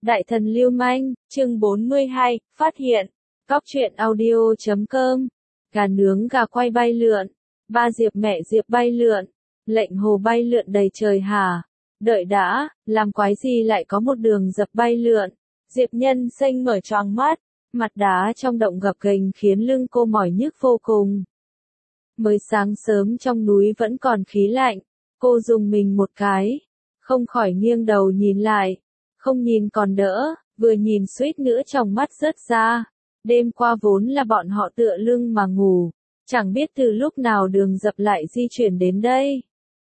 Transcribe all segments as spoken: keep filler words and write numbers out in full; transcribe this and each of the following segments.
Đại thần lưu manh, chương bốn mươi hai, phát hiện. Cóc truyện audio chấm com. Gà nướng gà quay bay lượn. Ba diệp mẹ diệp bay lượn. Lệnh hồ bay lượn đầy trời hả? Đợi đã, làm quái gì lại có một đường dập bay lượn? Diệp Nhân Xanh mở choàng mắt, mặt đá trong động gập ghềnh khiến lưng cô mỏi nhức vô cùng. Mới sáng sớm trong núi vẫn còn khí lạnh, cô dùng mình một cái, không khỏi nghiêng đầu nhìn lại. Không nhìn còn đỡ, vừa nhìn suýt nữa trong mắt rớt ra. Đêm qua vốn là bọn họ tựa lưng mà ngủ, chẳng biết từ lúc nào đường dập lại di chuyển đến đây.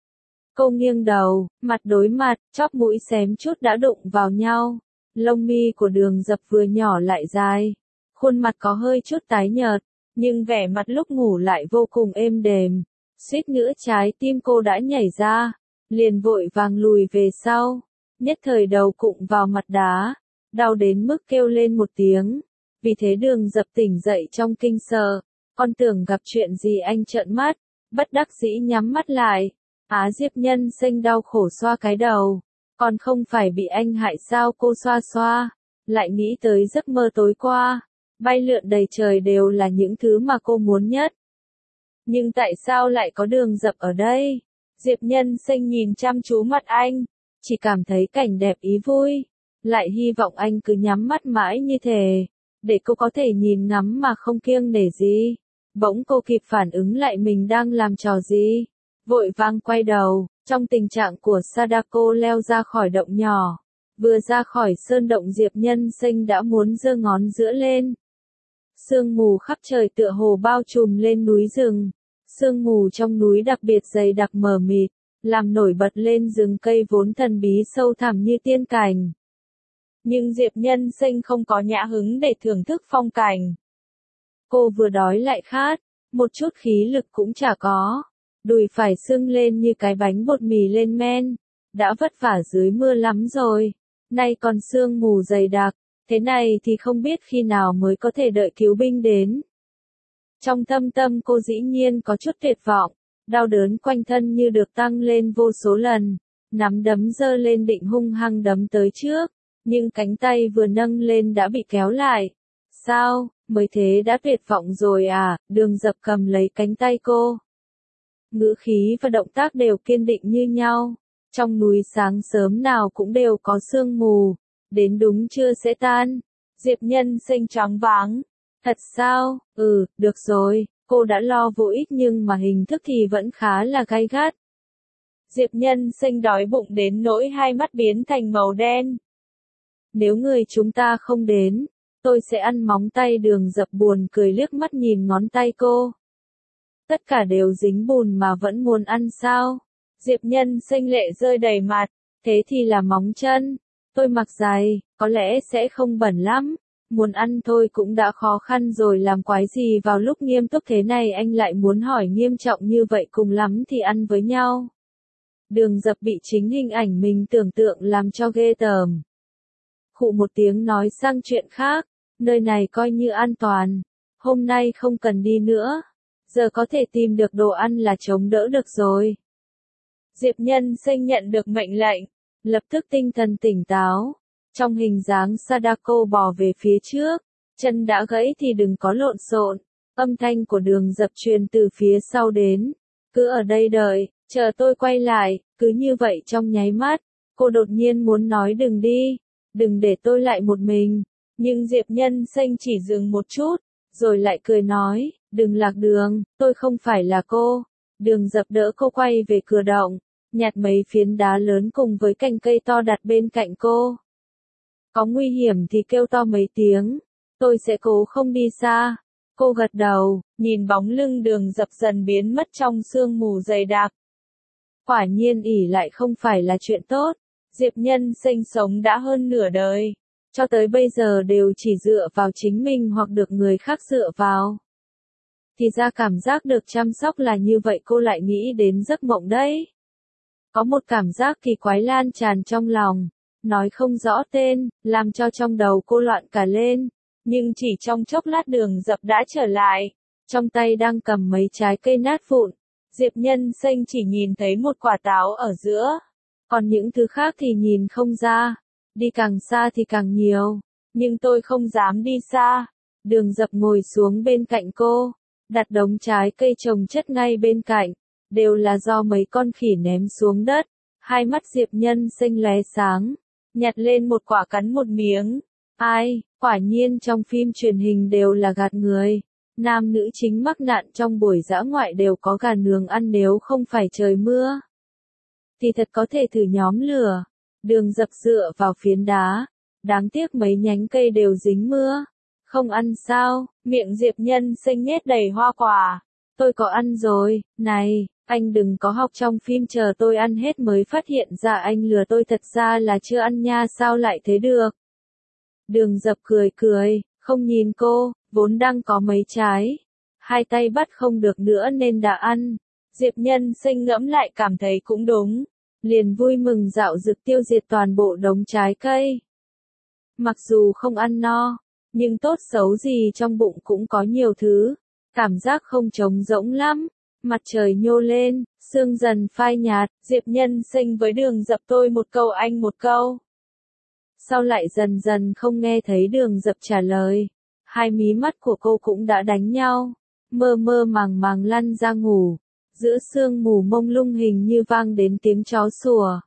Cô nghiêng đầu, mặt đối mặt, chóp mũi xém chút đã đụng vào nhau. Lông mi của đường dập vừa nhỏ lại dài, khuôn mặt có hơi chút tái nhợt, nhưng vẻ mặt lúc ngủ lại vô cùng êm đềm. Suýt nữa trái tim cô đã nhảy ra, liền vội vàng lùi về sau. Nhất thời đầu cụng vào mặt đá, đau đến mức kêu lên một tiếng. Vì thế đường dập tỉnh dậy trong kinh sợ, con tưởng gặp chuyện gì anh trợn mắt, bất đắc dĩ nhắm mắt lại. Á Diệp Nhân Xanh đau khổ xoa cái đầu, còn không phải bị anh hại sao? Cô xoa xoa, lại nghĩ tới giấc mơ tối qua, bay lượn đầy trời đều là những thứ mà cô muốn nhất. Nhưng tại sao lại có đường dập ở đây? Diệp Nhân Xanh nhìn chăm chú mặt anh, chỉ cảm thấy cảnh đẹp ý vui, lại hy vọng anh cứ nhắm mắt mãi như thế, để cô có thể nhìn ngắm mà không kiêng nể gì. Bỗng cô kịp phản ứng lại mình đang làm trò gì, vội vàng quay đầu, trong tình trạng của Sadako leo ra khỏi động nhỏ. Vừa ra khỏi sơn động Diệp Nhân Xanh đã muốn giơ ngón giữa lên. Sương mù khắp trời tựa hồ bao trùm lên núi rừng, sương mù trong núi đặc biệt dày đặc mờ mịt, làm nổi bật lên rừng cây vốn thần bí sâu thẳm như tiên cảnh. Nhưng Diệp Nhân Xanh không có nhã hứng để thưởng thức phong cảnh. Cô vừa đói lại khát, một chút khí lực cũng chả có, đùi phải sưng lên như cái bánh bột mì lên men, đã vất vả dưới mưa lắm rồi, nay còn sương mù dày đặc, thế này thì không biết khi nào mới có thể đợi cứu binh đến. Trong thâm tâm cô dĩ nhiên có chút tuyệt vọng. Đau đớn quanh thân như được tăng lên vô số lần, nắm đấm giơ lên định hung hăng đấm tới trước, nhưng cánh tay vừa nâng lên đã bị kéo lại. Sao, mới thế đã tuyệt vọng rồi à? Đường dập cầm lấy cánh tay cô. Ngữ khí và động tác đều kiên định như nhau. Trong núi sáng sớm nào cũng đều có sương mù, đến đúng trưa sẽ tan. Diệp Nhân Xanh choáng váng. Thật sao? Ừ, được rồi. Cô đã lo vô ích nhưng mà hình thức thì vẫn khá là gay gắt. Diệp Nhân Xanh đói bụng đến nỗi hai mắt biến thành màu đen. Nếu người chúng ta không đến, tôi sẽ ăn móng tay. Đường dập buồn cười liếc mắt nhìn ngón tay cô. Tất cả đều dính bùn mà vẫn muốn ăn sao? Diệp Nhân Xanh lệ rơi đầy mặt. Thế thì là móng chân. Tôi mặc giày, có lẽ sẽ không bẩn lắm. Muốn ăn thôi cũng đã khó khăn rồi, làm quái gì vào lúc nghiêm túc thế này anh lại muốn hỏi nghiêm trọng như vậy, cùng lắm thì ăn với nhau. Đường dập bị chính hình ảnh mình tưởng tượng làm cho ghê tởm. Khụ một tiếng nói sang chuyện khác, nơi này coi như an toàn, hôm nay không cần đi nữa, giờ có thể tìm được đồ ăn là chống đỡ được rồi. Diệp Nhân Xanh nhận được mệnh lệnh, lập tức tinh thần tỉnh táo. Trong hình dáng Sadako bò về phía trước, chân đã gãy thì đừng có lộn xộn. Âm thanh của đường dập truyền từ phía sau đến. Cứ ở đây đợi, chờ tôi quay lại. Cứ như vậy trong nháy mắt, cô đột nhiên muốn nói đừng đi, đừng để tôi lại một mình. Nhưng Diệp Nhân Xanh chỉ dừng một chút, rồi lại cười nói, đừng lạc đường, tôi không phải là cô. Đường dập đỡ cô quay về cửa động, nhặt mấy phiến đá lớn cùng với cành cây to đặt bên cạnh cô. Có nguy hiểm thì kêu to mấy tiếng, tôi sẽ cố không đi xa. Cô gật đầu, nhìn bóng lưng đường dập dần biến mất trong sương mù dày đặc. Quả nhiên ỷ lại không phải là chuyện tốt. Diệp Nhân Xanh sống đã hơn nửa đời, cho tới bây giờ đều chỉ dựa vào chính mình hoặc được người khác dựa vào. Thì ra cảm giác được chăm sóc là như vậy, cô lại nghĩ đến giấc mộng đấy. Có một cảm giác kỳ quái lan tràn trong lòng. Nói không rõ tên, làm cho trong đầu cô loạn cả lên, nhưng chỉ trong chốc lát đường dập đã trở lại, trong tay đang cầm mấy trái cây nát vụn. Diệp Nhân Xanh chỉ nhìn thấy một quả táo ở giữa, còn những thứ khác thì nhìn không ra. đi càng xa thì càng nhiều, nhưng tôi không dám đi xa. Đường Dập ngồi xuống bên cạnh cô, đặt đống trái cây trồng chất ngay bên cạnh, đều là do mấy con khỉ ném xuống đất. Hai mắt Diệp Nhân Sinh lóe sáng, nhặt lên một quả cắn một miếng. Ai, quả nhiên trong phim truyền hình đều là gạt người. Nam nữ chính mắc nạn trong buổi dã ngoại đều có gà nướng ăn, nếu không phải trời mưa thì thật có thể thử nhóm lửa. Đường Dập dựa vào phiến đá, đáng tiếc mấy nhánh cây đều dính mưa. Không ăn sao? Miệng Diệp Nhân Sinh nhét đầy hoa quả. Tôi có ăn rồi. Này, anh đừng có học trong phim chờ tôi ăn hết mới phát hiện ra anh lừa tôi, thật ra là chưa ăn nha, sao lại thế được? Đường Dập cười cười, không nhìn cô, vốn đang có mấy trái. Hai tay bắt không được nữa nên đã ăn. Diệp Nhân Sinh ngẫm lại cảm thấy cũng đúng. Liền vui mừng dạo dực tiêu diệt toàn bộ đống trái cây. Mặc dù không ăn no, nhưng tốt xấu gì trong bụng cũng có nhiều thứ. Cảm giác không trống rỗng lắm. Mặt trời nhô lên, sương dần phai nhạt, Diệp Nhân Sinh với Đường Dập tôi một câu anh một câu. Sau lại dần dần không nghe thấy Đường Dập trả lời. Hai mí mắt của cô cũng đã đánh nhau. Mơ mơ màng màng lăn ra ngủ. Giữa sương mù mông lung hình như vang đến tiếng chó sủa.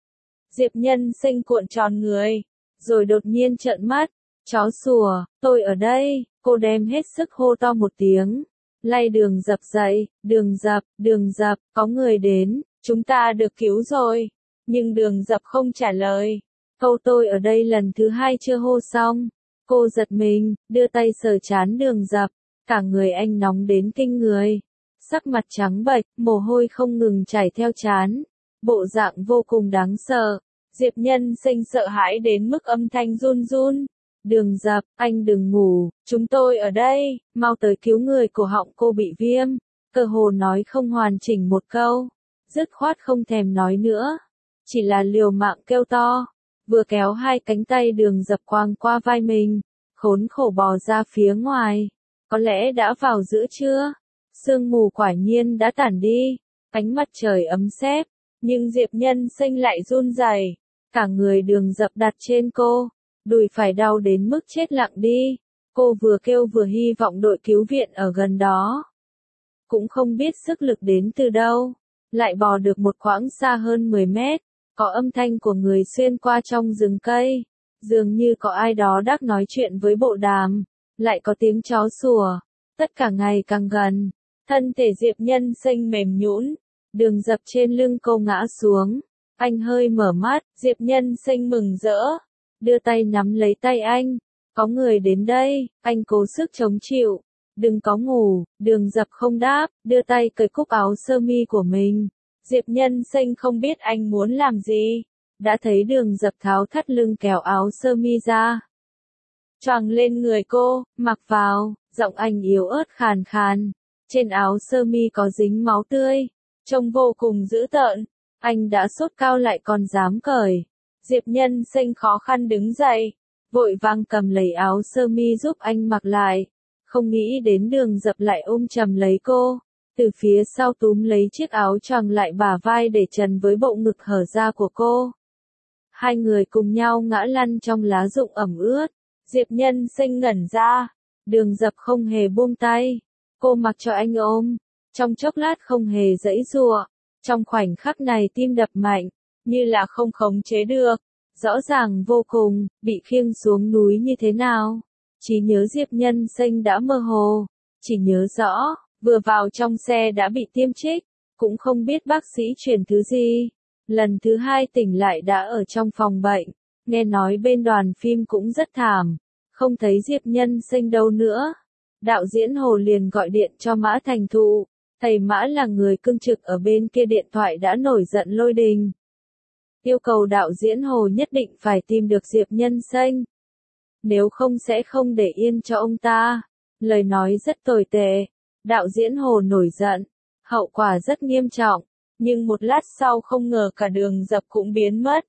Diệp Nhân Sinh cuộn tròn người, rồi đột nhiên trợn mắt. Chó sủa, tôi ở đây, cô đem hết sức hô to một tiếng. Lay Đường Dập dậy, Đường Dập, Đường Dập, có người đến, chúng ta được cứu rồi. Nhưng Đường Dập không trả lời. Câu tôi ở đây lần thứ hai chưa hô xong. Cô giật mình, đưa tay sờ trán Đường Dập, cả người anh nóng đến kinh người. Sắc mặt trắng bệch, mồ hôi không ngừng chảy theo trán. Bộ dạng vô cùng đáng sợ. Diệp Nhân Sinh sợ hãi đến mức âm thanh run run. Đường Dập, anh đừng ngủ, chúng tôi ở đây, mau tới cứu người, cổ họng cô bị viêm. Cơ hồ nói không hoàn chỉnh một câu. Dứt khoát không thèm nói nữa. Chỉ là liều mạng kêu to. Vừa kéo hai cánh tay Đường Dập quàng qua vai mình. Khốn khổ bò ra phía ngoài. Có lẽ đã vào giữa trưa. Sương mù quả nhiên đã tản đi, ánh mặt trời ấm sép, nhưng Diệp Nhân Sinh lại run rẩy, cả người Đường Dập đặt trên cô, đùi phải đau đến mức chết lặng đi. Cô vừa kêu vừa hy vọng đội cứu viện ở gần đó. Cũng không biết sức lực đến từ đâu, lại bò được một quãng xa hơn mười mét, có âm thanh của người xuyên qua trong rừng cây, dường như có ai đó đang nói chuyện với bộ đàm, lại có tiếng chó sủa, tất cả ngày càng gần. Thân thể Diệp Nhân Sinh mềm nhũn, Đường Dập trên lưng cô ngã xuống. Anh hơi mở mắt, Diệp Nhân Sinh mừng rỡ, đưa tay nắm lấy tay anh. Có người đến đây, anh cố sức chống chịu. Đừng có ngủ, Đường Dập không đáp, đưa tay cởi cúc áo sơ mi của mình. Diệp Nhân Sinh không biết anh muốn làm gì. Đã thấy Đường Dập tháo thắt lưng kéo áo sơ mi ra. Choàng lên người cô, mặc vào, giọng anh yếu ớt khàn khàn. Trên áo sơ mi có dính máu tươi, trông vô cùng dữ tợn. Anh đã sốt cao lại còn dám cởi. Diệp Nhân Sinh khó khăn đứng dậy, vội vàng cầm lấy áo sơ mi giúp anh mặc lại. Không nghĩ đến Đường Dập lại ôm chầm lấy cô, từ phía sau túm lấy chiếc áo choàng lại bả vai để trần với bộ ngực hở ra của cô. Hai người cùng nhau ngã lăn trong lá rụng ẩm ướt. Diệp Nhân Sinh ngẩn ra, Đường Dập không hề buông tay. Cô mặc cho anh ôm, trong chốc lát không hề giãy giụa. Trong khoảnh khắc này tim đập mạnh, như là không khống chế được, rõ ràng vô cùng, bị khiêng xuống núi như thế nào. Trí nhớ Diệp Nhân Sinh đã mơ hồ, chỉ nhớ rõ, vừa vào trong xe đã bị tiêm trích, cũng không biết bác sĩ truyền thứ gì. Lần thứ hai tỉnh lại đã ở trong phòng bệnh, nghe nói bên đoàn phim cũng rất thảm, không thấy Diệp Nhân Sinh đâu nữa. Đạo diễn Hồ liền gọi điện cho Mã Thành Thụ, thầy Mã là người cương trực ở bên kia điện thoại đã nổi giận lôi đình. Yêu cầu đạo diễn Hồ nhất định phải tìm được Diệp Nhân Sinh. Nếu không sẽ không để yên cho ông ta. Lời nói rất tồi tệ. Đạo diễn Hồ nổi giận. Hậu quả rất nghiêm trọng. Nhưng một lát sau không ngờ cả Đường Dập cũng biến mất.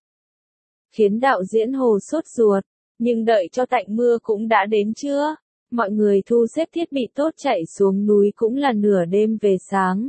Khiến đạo diễn Hồ sốt ruột. Nhưng đợi cho tạnh mưa cũng đã đến trưa. Mọi người thu xếp thiết bị tốt chạy xuống núi cũng là nửa đêm về sáng.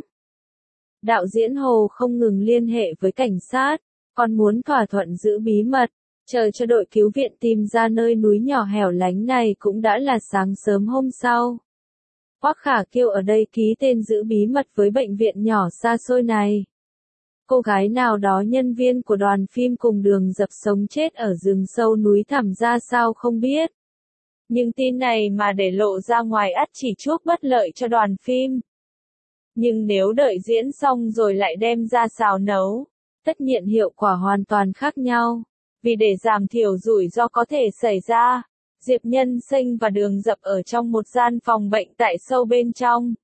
Đạo diễn Hồ không ngừng liên hệ với cảnh sát, còn muốn thỏa thuận giữ bí mật, Chờ cho đội cứu viện tìm ra nơi núi nhỏ hẻo lánh này cũng đã là sáng sớm hôm sau. Hoắc Khả Kiêu ở đây ký tên giữ bí mật với bệnh viện nhỏ xa xôi này. Cô gái nào đó nhân viên của đoàn phim cùng Đường Dập sống chết ở rừng sâu núi thẳm ra sao không biết. Nhưng tin này mà để lộ ra ngoài ắt chỉ chuốc bất lợi cho đoàn phim. Nhưng nếu đợi diễn xong rồi lại đem ra xào nấu, tất nhiên hiệu quả hoàn toàn khác nhau. Vì để giảm thiểu rủi ro có thể xảy ra, Diệp Nhân Sinh và Đường Dập ở trong một gian phòng bệnh tại sâu bên trong.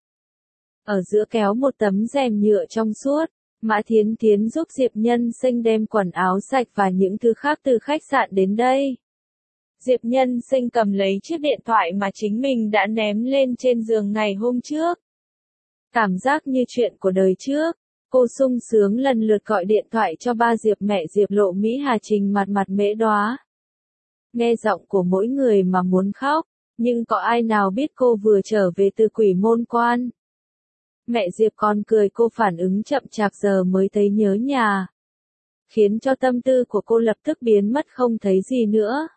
Ở giữa kéo một tấm rèm nhựa trong suốt, Mã Thiến Thiến giúp Diệp Nhân Sinh đem quần áo sạch và những thứ khác từ khách sạn đến đây. Diệp Nhân Sinh cầm lấy chiếc điện thoại mà chính mình đã ném lên trên giường ngày hôm trước. Cảm giác như chuyện của đời trước, cô sung sướng lần lượt gọi điện thoại cho ba Diệp, mẹ Diệp, Lộ Mỹ, Hà Trình, Mặt Mặt, Mễ Đoá. Nghe giọng của mỗi người mà muốn khóc, nhưng có ai nào biết cô vừa trở về từ Quỷ Môn Quan. Mẹ Diệp còn cười cô phản ứng chậm chạp giờ mới thấy nhớ nhà. Khiến cho tâm tư của cô lập tức biến mất không thấy gì nữa.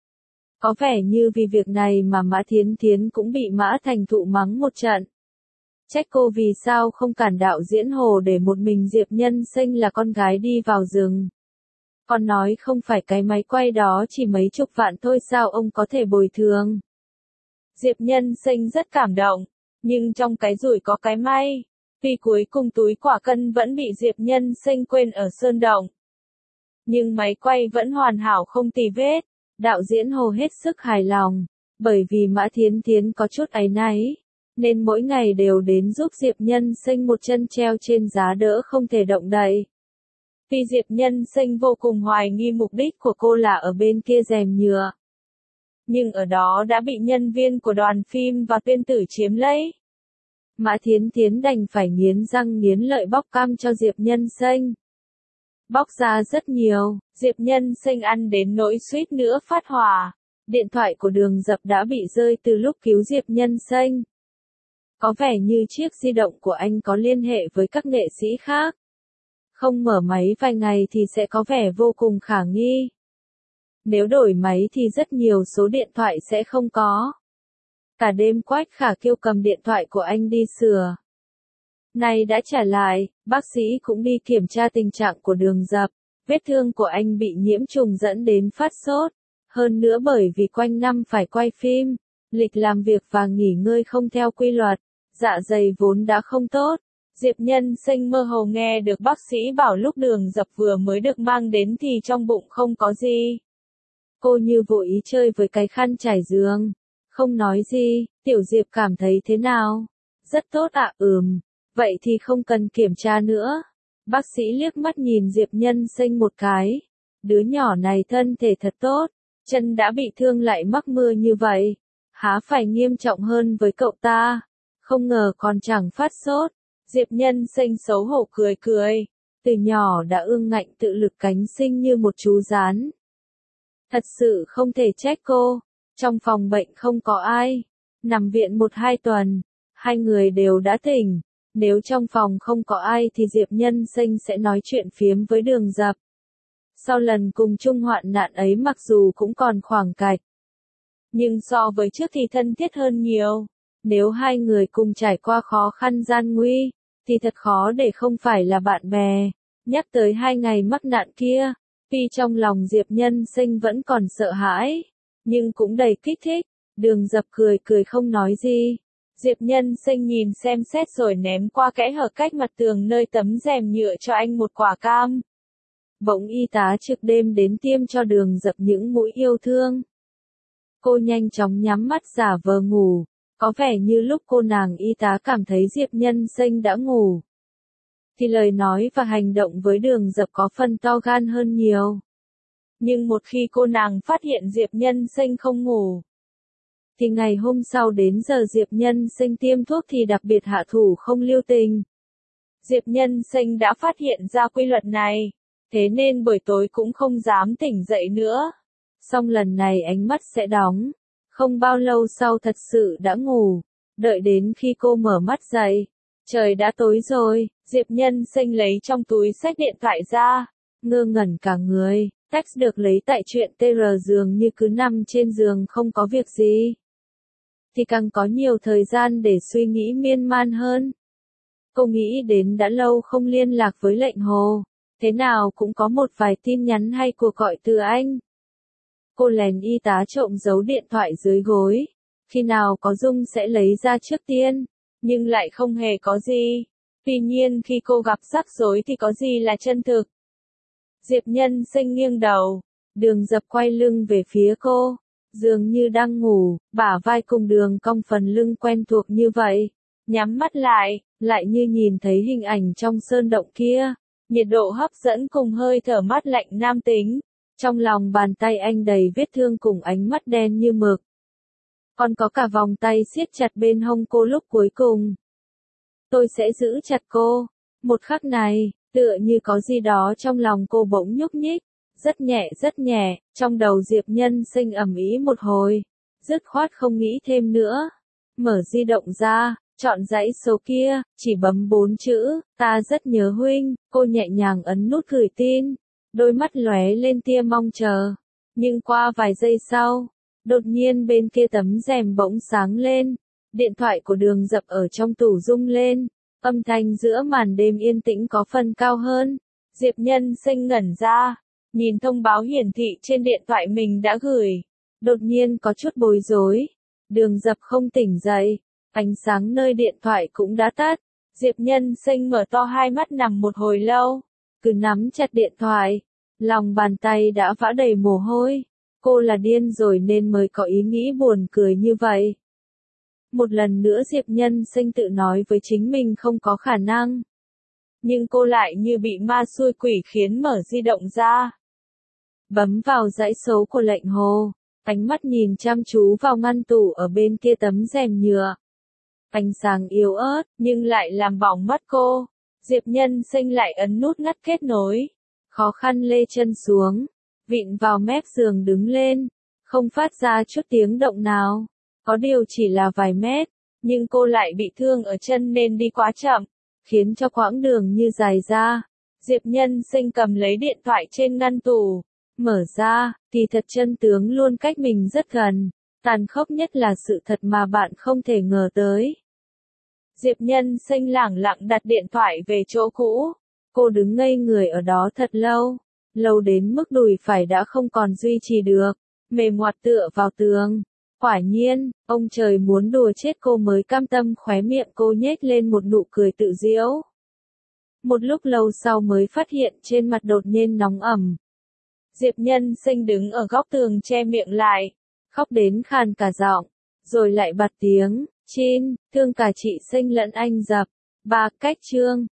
Có vẻ như vì việc này mà Mã Thiến Thiến cũng bị Mã Thành Thụ mắng một trận. Trách cô vì sao không cản đạo diễn Hồ để một mình Diệp Nhân Sinh là con gái đi vào rừng. Con nói không phải cái máy quay đó chỉ mấy chục vạn thôi sao ông có thể bồi thường. Diệp Nhân Sinh rất cảm động, nhưng trong cái rủi có cái may, vì cuối cùng túi quả cân vẫn bị Diệp Nhân Sinh quên ở Sơn Động. Nhưng máy quay vẫn hoàn hảo không tì vết, đạo diễn Hồ hết sức hài lòng, bởi vì Mã Thiến Thiến có chút áy náy, nên mỗi ngày đều đến giúp Diệp Nhân Sinh một chân treo trên giá đỡ không thể động đậy. Vì Diệp Nhân Sinh vô cùng hoài nghi mục đích của cô là ở bên kia rèm nhựa. Nhưng ở đó đã bị nhân viên của đoàn phim và Tuyên Tử chiếm lấy. Mã Thiến Thiến đành phải nghiến răng nghiến lợi bóc cam cho Diệp Nhân Sinh. Bóc ra rất nhiều, Diệp Nhân Sinh ăn đến nỗi suýt nữa phát hỏa. Điện thoại của Đường Dập đã bị rơi từ lúc cứu Diệp Nhân Sinh. Có vẻ như chiếc di động của anh có liên hệ với các nghệ sĩ khác. Không mở máy vài ngày thì sẽ có vẻ vô cùng khả nghi. Nếu đổi máy thì rất nhiều số điện thoại sẽ không có. Cả đêm Quách Khả Kiêu cầm điện thoại của anh đi sửa. Nay đã trả lại, bác sĩ cũng đi kiểm tra tình trạng của Đường Dập. Vết thương của anh bị nhiễm trùng dẫn đến phát sốt. Hơn nữa bởi vì quanh năm phải quay phim, lịch làm việc và nghỉ ngơi không theo quy luật, dạ dày vốn đã không tốt. Diệp Nhân Sinh mơ hồ nghe được bác sĩ bảo lúc Đường Dập vừa mới được mang đến thì trong bụng không có gì. Cô như vô ý chơi với cái khăn trải giường. Không nói gì, Tiểu Diệp cảm thấy thế nào? Rất tốt ạ, à, ừm. Vậy thì không cần kiểm tra nữa. Bác sĩ liếc mắt nhìn Diệp Nhân Sinh một cái. Đứa nhỏ này thân thể thật tốt. Chân đã bị thương lại mắc mưa như vậy. Há phải nghiêm trọng hơn với cậu ta. Không ngờ còn chẳng phát sốt. Diệp Nhân Sinh xấu hổ cười cười. Từ nhỏ đã ương ngạnh tự lực cánh sinh như một chú rán. Thật sự không thể trách cô. Trong phòng bệnh không có ai. Nằm viện một hai tuần. Hai người đều đã tỉnh. Nếu trong phòng không có ai thì Diệp Nhân Sinh sẽ nói chuyện phiếm với Đường Dập. Sau lần cùng chung hoạn nạn ấy mặc dù cũng còn khoảng cách. Nhưng so với trước thì thân thiết hơn nhiều. Nếu hai người cùng trải qua khó khăn gian nguy, thì thật khó để không phải là bạn bè. Nhắc tới hai ngày mắc nạn kia, tuy trong lòng Diệp Nhân Sinh vẫn còn sợ hãi, nhưng cũng đầy kích thích. Đường Dập cười cười không nói gì. Diệp Nhân Sinh nhìn xem xét rồi ném qua kẽ hở cách mặt tường nơi tấm rèm nhựa cho anh một quả cam. Bỗng y tá trực đêm đến tiêm cho Đường Dập những mũi yêu thương. Cô nhanh chóng nhắm mắt giả vờ ngủ. Có vẻ như lúc cô nàng y tá cảm thấy Diệp Nhân Sinh đã ngủ, thì lời nói và hành động với Đường Dập có phần to gan hơn nhiều. Nhưng một khi cô nàng phát hiện Diệp Nhân Sinh không ngủ, thì ngày hôm sau đến giờ Diệp Nhân Sinh tiêm thuốc thì đặc biệt hạ thủ không lưu tình. Diệp Nhân Sinh đã phát hiện ra quy luật này, thế nên buổi tối cũng không dám tỉnh dậy nữa. Song lần này ánh mắt sẽ đóng. Không bao lâu sau thật sự đã ngủ. Đợi đến khi cô mở mắt dậy, trời đã tối rồi. Diệp Nhân Sinh lấy trong túi xách điện thoại ra, ngơ ngẩn cả người. Text được lấy tại truyện tê rờ dường như cứ nằm trên giường không có việc gì. Thì càng có nhiều thời gian để suy nghĩ miên man hơn. Cô nghĩ đến đã lâu không liên lạc với lệnh hồ. Thế nào cũng có một vài tin nhắn hay cuộc gọi từ anh. Cô lèn y tá trộm giấu điện thoại dưới gối. Khi nào có Dung sẽ lấy ra trước tiên. Nhưng lại không hề có gì. Tuy nhiên khi cô gặp rắc rối thì có gì là chân thực. Diệp Nhân Sinh nghiêng đầu. Đường Dập quay lưng về phía cô. Dường như đang ngủ, bả vai cùng đường cong phần lưng quen thuộc như vậy. Nhắm mắt lại, lại như nhìn thấy hình ảnh trong sơn động kia. Nhiệt độ hấp dẫn cùng hơi thở mát lạnh nam tính. Trong lòng bàn tay anh đầy vết thương cùng ánh mắt đen như mực. Còn có cả vòng tay siết chặt bên hông cô lúc cuối cùng. Tôi sẽ giữ chặt cô. Một khắc này, tựa như có gì đó trong lòng cô bỗng nhúc nhích. Rất nhẹ rất nhẹ, trong đầu Diệp Nhân Sinh ầm ĩ một hồi. Dứt khoát không nghĩ thêm nữa. Mở di động ra, chọn dãy số kia, chỉ bấm bốn chữ, ta rất nhớ huynh, cô nhẹ nhàng ấn nút gửi tin. Đôi mắt lóe lên tia mong chờ. Nhưng qua vài giây sau, đột nhiên bên kia tấm rèm bỗng sáng lên. Điện thoại của Đường Dập ở trong tủ rung lên. Âm thanh giữa màn đêm yên tĩnh có phần cao hơn. Diệp Nhân Sinh ngẩn ra. Nhìn thông báo hiển thị trên điện thoại mình đã gửi. Đột nhiên có chút bối rối. Đường Dập không tỉnh dậy. Ánh sáng nơi điện thoại cũng đã tắt. Diệp Nhân Sinh mở to hai mắt nằm một hồi lâu. Cứ nắm chặt điện thoại. Lòng bàn tay đã vã đầy mồ hôi. Cô là điên rồi nên mới có ý nghĩ buồn cười như vậy. Một lần nữa Diệp Nhân Sinh tự nói với chính mình không có khả năng. Nhưng cô lại như bị ma xui quỷ khiến mở di động ra. Bấm vào dãy số của lệnh hồ. Ánh mắt nhìn chăm chú vào ngăn tủ ở bên kia tấm rèm nhựa. Ánh sáng yếu ớt, nhưng lại làm bỏng mắt cô. Diệp Nhân Sinh lại ấn nút ngắt kết nối. Khó khăn lê chân xuống. Vịn vào mép giường đứng lên. Không phát ra chút tiếng động nào. Có điều chỉ là vài mét. Nhưng cô lại bị thương ở chân nên đi quá chậm. Khiến cho quãng đường như dài ra. Diệp Nhân Sinh cầm lấy điện thoại trên ngăn tủ. Mở ra, thì thật chân tướng luôn cách mình rất gần. Tàn khốc nhất là sự thật mà bạn không thể ngờ tới. Diệp Nhân Sinh lẳng lặng đặt điện thoại về chỗ cũ. Cô đứng ngây người ở đó thật lâu. Lâu đến mức đùi phải đã không còn duy trì được. Mềm ngoặt tựa vào tường. Quả nhiên, ông trời muốn đùa chết cô mới cam tâm khóe miệng cô nhếch lên một nụ cười tự giễu. Một lúc lâu sau mới phát hiện trên mặt đột nhiên nóng ẩm. Diệp Nhân Sinh đứng ở góc tường che miệng lại. Khóc đến khàn cả giọng. Rồi lại bật tiếng, Chin, thương cả chị Sinh lẫn anh Dập. Ba cách chương.